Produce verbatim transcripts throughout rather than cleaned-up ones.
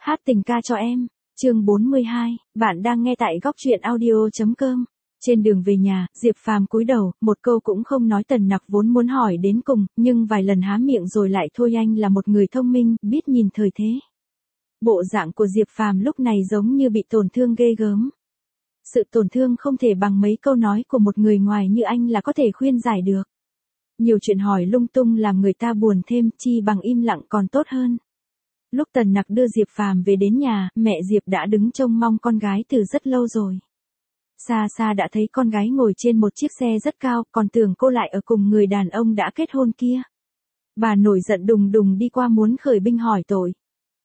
Hát tình ca cho em, chương bốn mươi hai, bạn đang nghe tại góc truyện audio chấm com. Trên đường về nhà, Diệp Phàm cúi đầu, một câu cũng không nói. Tần Nặc vốn muốn hỏi đến cùng, nhưng vài lần há miệng rồi lại thôi. Anh là một người thông minh, biết nhìn thời thế. Bộ dạng của Diệp Phàm lúc này giống như bị tổn thương ghê gớm. Sự tổn thương không thể bằng mấy câu nói của một người ngoài như anh là có thể khuyên giải được. Nhiều chuyện hỏi lung tung làm người ta buồn thêm, chi bằng im lặng còn tốt hơn. Lúc Tần Nặc đưa Diệp Phàm về đến nhà, mẹ Diệp đã đứng trông mong con gái từ rất lâu rồi. Xa xa đã thấy con gái ngồi trên một chiếc xe rất cao, còn tưởng cô lại ở cùng người đàn ông đã kết hôn kia. Bà nổi giận đùng đùng đi qua muốn khởi binh hỏi tội.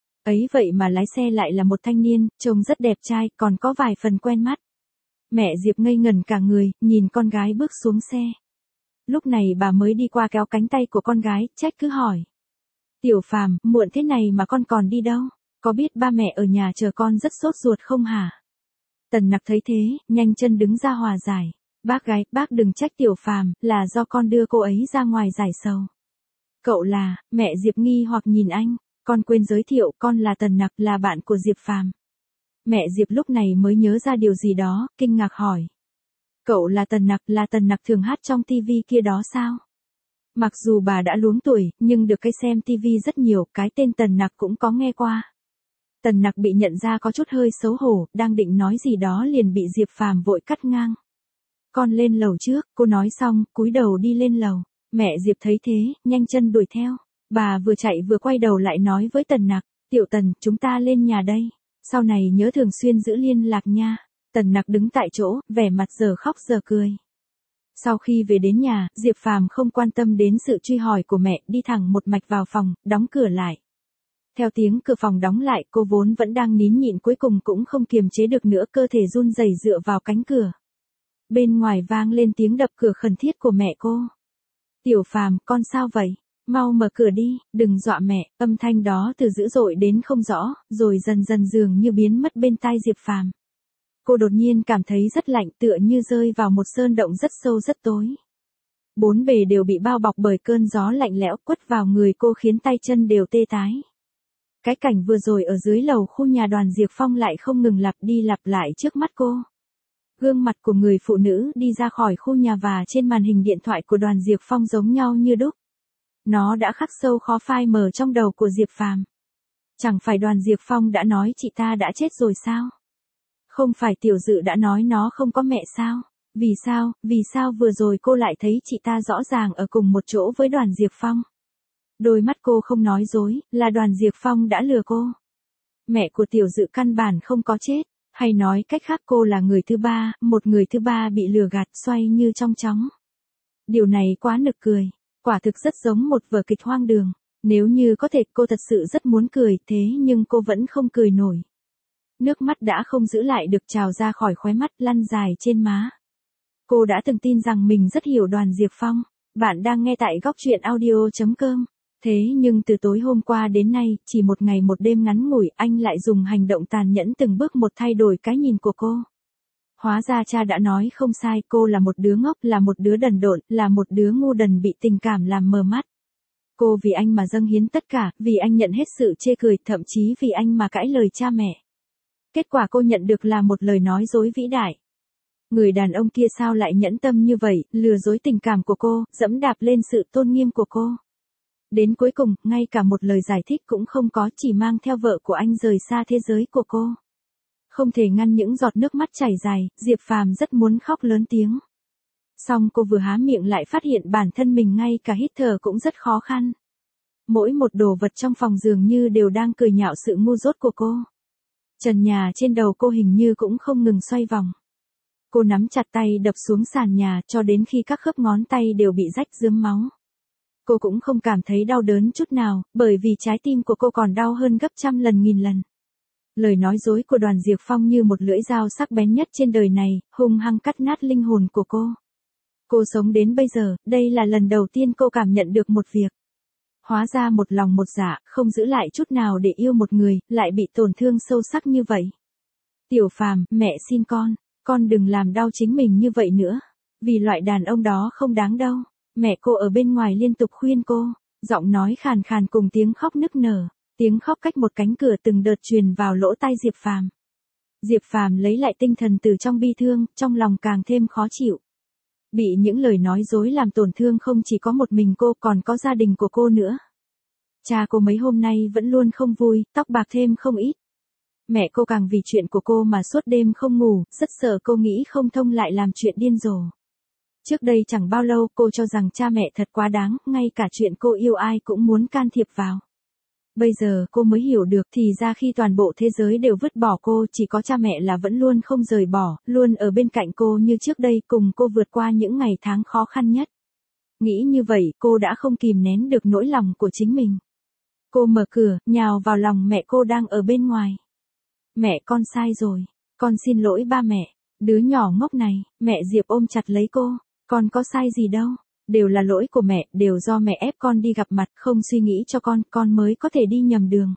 Ấy vậy mà lái xe lại là một thanh niên, trông rất đẹp trai, còn có vài phần quen mắt. Mẹ Diệp ngây ngẩn cả người, nhìn con gái bước xuống xe. Lúc này bà mới đi qua kéo cánh tay của con gái, trách cứ hỏi. Tiểu Phàm, muộn thế này mà con còn đi đâu? Có biết ba mẹ ở nhà chờ con rất sốt ruột không hả? Tần Nặc thấy thế, nhanh chân đứng ra hòa giải. Bác gái, bác đừng trách Tiểu Phàm, là do con đưa cô ấy ra ngoài giải sầu. Cậu là, mẹ Diệp nghi hoặc nhìn anh, con quên giới thiệu, con là Tần Nặc, là bạn của Diệp Phàm. Mẹ Diệp lúc này mới nhớ ra điều gì đó, kinh ngạc hỏi. Cậu là Tần Nặc, là Tần Nặc thường hát trong tivi kia đó sao? Mặc dù bà đã luống tuổi, nhưng được cái xem tivi rất nhiều, cái tên Tần Nặc cũng có nghe qua. Tần Nặc bị nhận ra có chút hơi xấu hổ, đang định nói gì đó liền bị Diệp Phàm vội cắt ngang. Con lên lầu trước, cô nói xong, cúi đầu đi lên lầu. Mẹ Diệp thấy thế, nhanh chân đuổi theo. Bà vừa chạy vừa quay đầu lại nói với Tần Nặc, Tiểu Tần, chúng ta lên nhà đây. Sau này nhớ thường xuyên giữ liên lạc nha. Tần Nặc đứng tại chỗ, vẻ mặt giờ khóc giờ cười. Sau khi về đến nhà, Diệp Phàm không quan tâm đến sự truy hỏi của mẹ, đi thẳng một mạch vào phòng, đóng cửa lại. Theo tiếng cửa phòng đóng lại, cô vốn vẫn đang nín nhịn cuối cùng cũng không kiềm chế được nữa, cơ thể run rẩy dựa vào cánh cửa. Bên ngoài vang lên tiếng đập cửa khẩn thiết của mẹ cô. Tiểu Phàm, con sao vậy? Mau mở cửa đi, đừng dọa mẹ. Âm thanh đó từ dữ dội đến không rõ, rồi dần dần dường như biến mất bên tai Diệp Phàm. Cô đột nhiên cảm thấy rất lạnh, tựa như rơi vào một sơn động rất sâu rất tối. Bốn bề đều bị bao bọc bởi cơn gió lạnh lẽo quất vào người cô khiến tay chân đều tê tái. Cái cảnh vừa rồi ở dưới lầu khu nhà Đoàn Diệp Phong lại không ngừng lặp đi lặp lại trước mắt cô. Gương mặt của người phụ nữ đi ra khỏi khu nhà và trên màn hình điện thoại của Đoàn Diệp Phong giống nhau như đúc. Nó đã khắc sâu khó phai mờ trong đầu của Diệp Phàm. Chẳng phải Đoàn Diệp Phong đã nói chị ta đã chết rồi sao? Không phải Tiểu Dự đã nói nó không có mẹ sao? Vì sao, vì sao vừa rồi cô lại thấy chị ta rõ ràng ở cùng một chỗ với Đoàn Diệp Phong? Đôi mắt cô không nói dối, là Đoàn Diệp Phong đã lừa cô. Mẹ của Tiểu Dự căn bản không có chết, hay nói cách khác cô là người thứ ba, một người thứ ba bị lừa gạt xoay như trong chóng. Điều này quá nực cười, quả thực rất giống một vở kịch hoang đường. Nếu như có thể cô thật sự rất muốn cười, thế nhưng cô vẫn không cười nổi. Nước mắt đã không giữ lại được trào ra khỏi khóe mắt, lăn dài trên má. Cô đã từng tin rằng mình rất hiểu Đoàn Diệp Phong. Bạn đang nghe tại góc truyện audio chấm com. Thế nhưng từ tối hôm qua đến nay, chỉ một ngày một đêm ngắn ngủi, anh lại dùng hành động tàn nhẫn từng bước một thay đổi cái nhìn của cô. Hóa ra cha đã nói không sai, cô là một đứa ngốc, là một đứa đần độn, là một đứa ngu đần bị tình cảm làm mờ mắt. Cô vì anh mà dâng hiến tất cả, vì anh nhận hết sự chê cười, thậm chí vì anh mà cãi lời cha mẹ. Kết quả cô nhận được là một lời nói dối vĩ đại. Người đàn ông kia sao lại nhẫn tâm như vậy, lừa dối tình cảm của cô, dẫm đạp lên sự tôn nghiêm của cô. Đến cuối cùng, ngay cả một lời giải thích cũng không có, chỉ mang theo vợ của anh rời xa thế giới của cô. Không thể ngăn những giọt nước mắt chảy dài, Diệp Phàm rất muốn khóc lớn tiếng. Song cô vừa há miệng lại phát hiện bản thân mình ngay cả hít thở cũng rất khó khăn. Mỗi một đồ vật trong phòng dường như đều đang cười nhạo sự ngu dốt của cô. Trần nhà trên đầu cô hình như cũng không ngừng xoay vòng. Cô nắm chặt tay đập xuống sàn nhà cho đến khi các khớp ngón tay đều bị rách rướm máu. Cô cũng không cảm thấy đau đớn chút nào, bởi vì trái tim của cô còn đau hơn gấp trăm lần nghìn lần. Lời nói dối của Đoàn Diệp Phong như một lưỡi dao sắc bén nhất trên đời này, hung hăng cắt nát linh hồn của cô. Cô sống đến bây giờ, đây là lần đầu tiên cô cảm nhận được một việc. Hóa ra một lòng một dạ, không giữ lại chút nào để yêu một người, lại bị tổn thương sâu sắc như vậy. Tiểu Phàm, mẹ xin con, con đừng làm đau chính mình như vậy nữa. Vì loại đàn ông đó không đáng đâu. Mẹ cô ở bên ngoài liên tục khuyên cô, giọng nói khàn khàn cùng tiếng khóc nức nở. Tiếng khóc cách một cánh cửa từng đợt truyền vào lỗ tai Diệp Phàm. Diệp Phàm lấy lại tinh thần từ trong bi thương, trong lòng càng thêm khó chịu. Bị những lời nói dối làm tổn thương không chỉ có một mình cô, còn có gia đình của cô nữa. Cha cô mấy hôm nay vẫn luôn không vui, tóc bạc thêm không ít. Mẹ cô càng vì chuyện của cô mà suốt đêm không ngủ, rất sợ cô nghĩ không thông lại làm chuyện điên rồ. Trước đây chẳng bao lâu cô cho rằng cha mẹ thật quá đáng, ngay cả chuyện cô yêu ai cũng muốn can thiệp vào. Bây giờ cô mới hiểu được, thì ra khi toàn bộ thế giới đều vứt bỏ cô, chỉ có cha mẹ là vẫn luôn không rời bỏ, luôn ở bên cạnh cô như trước đây, cùng cô vượt qua những ngày tháng khó khăn nhất. Nghĩ như vậy, cô đã không kìm nén được nỗi lòng của chính mình. Cô mở cửa, nhào vào lòng mẹ cô đang ở bên ngoài. Mẹ, con sai rồi. Con xin lỗi ba mẹ. Đứa nhỏ ngốc này, mẹ Diệp ôm chặt lấy cô. Con có sai gì đâu. Đều là lỗi của mẹ, đều do mẹ ép con đi gặp mặt, không suy nghĩ cho con, con mới có thể đi nhầm đường.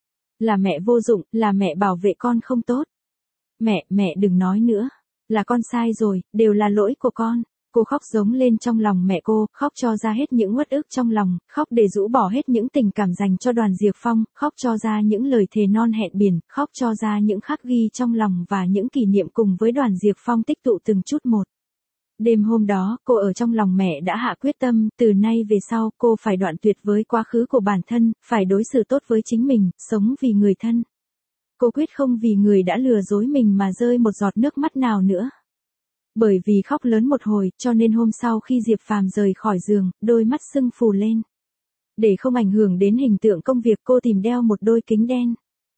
Là mẹ vô dụng, là mẹ bảo vệ con không tốt. Mẹ, mẹ đừng nói nữa. Là con sai rồi, đều là lỗi của con. Cô khóc giống lên trong lòng mẹ cô, khóc cho ra hết những uất ức trong lòng, khóc để rũ bỏ hết những tình cảm dành cho Đoàn Diệp Phong, khóc cho ra những lời thề non hẹn biển, khóc cho ra những khắc ghi trong lòng và những kỷ niệm cùng với Đoàn Diệp Phong tích tụ từng chút một. Đêm hôm đó, cô ở trong lòng mẹ đã hạ quyết tâm, từ nay về sau, cô phải đoạn tuyệt với quá khứ của bản thân, phải đối xử tốt với chính mình, sống vì người thân. Cô quyết không vì người đã lừa dối mình mà rơi một giọt nước mắt nào nữa. Bởi vì khóc lớn một hồi, cho nên hôm sau khi Diệp Phàm rời khỏi giường, đôi mắt sưng phù lên. Để không ảnh hưởng đến hình tượng công việc, cô tìm đeo một đôi kính đen.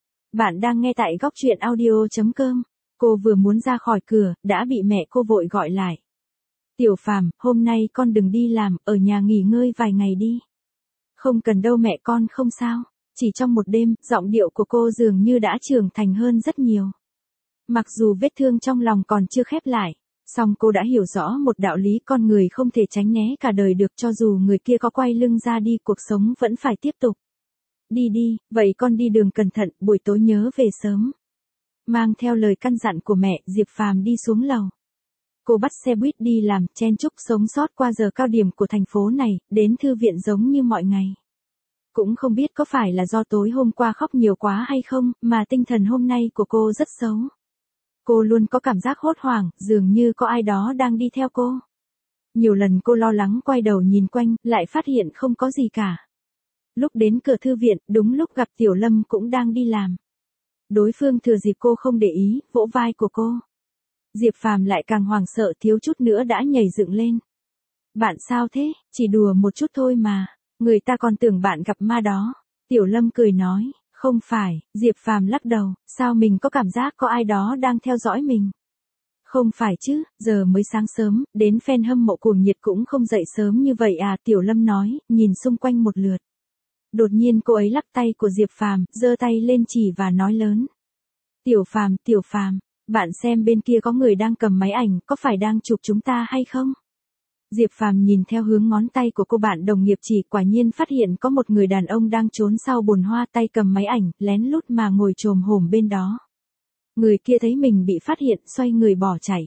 Bạn đang nghe tại góc truyện audio chấm com. Cô vừa muốn ra khỏi cửa, đã bị mẹ cô vội gọi lại. Tiểu Phàm, hôm nay con đừng đi làm, ở nhà nghỉ ngơi vài ngày đi. Không cần đâu mẹ, con không sao. Chỉ trong một đêm, giọng điệu của cô dường như đã trưởng thành hơn rất nhiều. Mặc dù vết thương trong lòng còn chưa khép lại, song cô đã hiểu rõ một đạo lý, con người không thể tránh né cả đời được, cho dù người kia có quay lưng ra đi, cuộc sống vẫn phải tiếp tục. Đi đi, vậy con đi đường cẩn thận, buổi tối nhớ về sớm. Mang theo lời căn dặn của mẹ, Diệp Phàm đi xuống lầu. Cô bắt xe buýt đi làm, chen chúc sống sót qua giờ cao điểm của thành phố này, đến thư viện giống như mọi ngày. Cũng không biết có phải là do tối hôm qua khóc nhiều quá hay không, mà tinh thần hôm nay của cô rất xấu. Cô luôn có cảm giác hốt hoảng, dường như có ai đó đang đi theo cô. Nhiều lần cô lo lắng quay đầu nhìn quanh, lại phát hiện không có gì cả. Lúc đến cửa thư viện, đúng lúc gặp Tiểu Lâm cũng đang đi làm. Đối phương thừa dịp cô không để ý, vỗ vai của cô. Diệp Phàm lại càng hoảng sợ, thiếu chút nữa đã nhảy dựng lên. Bạn sao thế, chỉ đùa một chút thôi mà, người ta còn tưởng bạn gặp ma đó. Tiểu Lâm cười nói, không phải. Diệp Phàm lắc đầu, sao mình có cảm giác có ai đó đang theo dõi mình. Không phải chứ, giờ mới sáng sớm, đến fan hâm mộ cuồng nhiệt cũng không dậy sớm như vậy à, Tiểu Lâm nói, nhìn xung quanh một lượt. Đột nhiên cô ấy lắc tay của Diệp Phàm, giơ tay lên chỉ và nói lớn. Tiểu Phàm, Tiểu Phàm, bạn xem bên kia có người đang cầm máy ảnh, có phải đang chụp chúng ta hay không? Diệp Phàm nhìn theo hướng ngón tay của cô bạn đồng nghiệp chỉ, quả nhiên phát hiện có một người đàn ông đang trốn sau bồn hoa, tay cầm máy ảnh, lén lút mà ngồi chồm hổm bên đó. Người kia thấy mình bị phát hiện, xoay người bỏ chạy.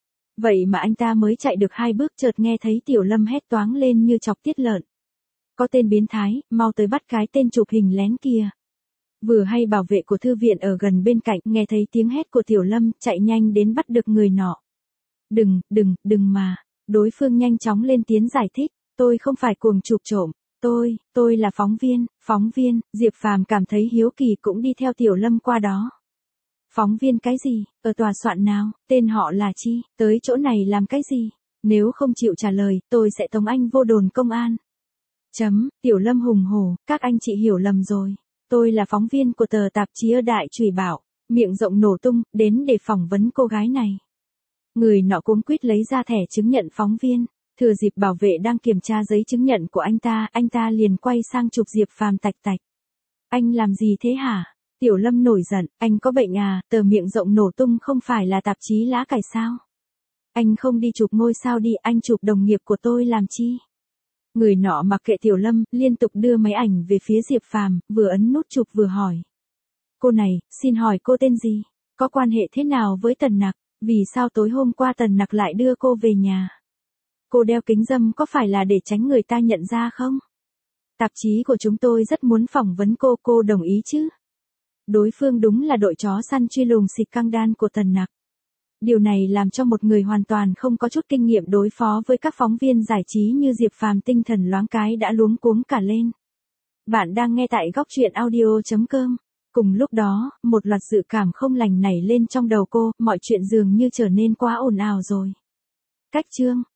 Vậy mà anh ta mới chạy được hai bước, chợt nghe thấy Tiểu Lâm hét toáng lên như chọc tiết lợn. Có tên biến thái, mau tới bắt cái tên chụp hình lén kia. Vừa hay bảo vệ của thư viện ở gần bên cạnh, nghe thấy tiếng hét của Tiểu Lâm, chạy nhanh đến bắt được người nọ. Đừng, đừng, đừng mà. Đối phương nhanh chóng lên tiếng giải thích, tôi không phải cuồng chụp trộm, tôi, tôi là phóng viên, phóng viên. Diệp Phàm cảm thấy hiếu kỳ cũng đi theo Tiểu Lâm qua đó. Phóng viên cái gì, ở tòa soạn nào, tên họ là chi, tới chỗ này làm cái gì, nếu không chịu trả lời, tôi sẽ tống anh vô đồn công an. Chấm, Tiểu Lâm hùng hổ, các anh chị hiểu lầm rồi, tôi là phóng viên của tờ tạp chí ở Đại Chùy Bảo, miệng rộng nổ tung, đến để phỏng vấn cô gái này. Người nọ cuống quýt lấy ra thẻ chứng nhận phóng viên, thừa dịp bảo vệ đang kiểm tra giấy chứng nhận của anh ta, anh ta liền quay sang chụp Diệp Phàm tạch tạch. Anh làm gì thế hả? Tiểu Lâm nổi giận, anh có bệnh à, tờ miệng rộng nổ tung không phải là tạp chí lá cải sao? Anh không đi chụp ngôi sao đi, anh chụp đồng nghiệp của tôi làm chi? Người nọ mặc kệ Tiểu Lâm, liên tục đưa máy ảnh về phía Diệp Phàm, vừa ấn nút chụp vừa hỏi. Cô này, xin hỏi cô tên gì? Có quan hệ thế nào với Tần Nặc? Vì sao tối hôm qua Tần Nặc lại đưa cô về nhà? Cô đeo kính râm có phải là để tránh người ta nhận ra không? Tạp chí của chúng tôi rất muốn phỏng vấn cô, cô đồng ý chứ? Đối phương đúng là đội chó săn truy lùng xịt căng đan của Tần Nặc. Điều này làm cho một người hoàn toàn không có chút kinh nghiệm đối phó với các phóng viên giải trí như Diệp Phàm tinh thần loáng cái đã luống cuống cả lên. Bạn đang nghe tại góc truyện audio chấm com. Cùng lúc đó, một loạt dự cảm không lành nảy lên trong đầu cô, mọi chuyện dường như trở nên quá ồn ào rồi. Cách chương,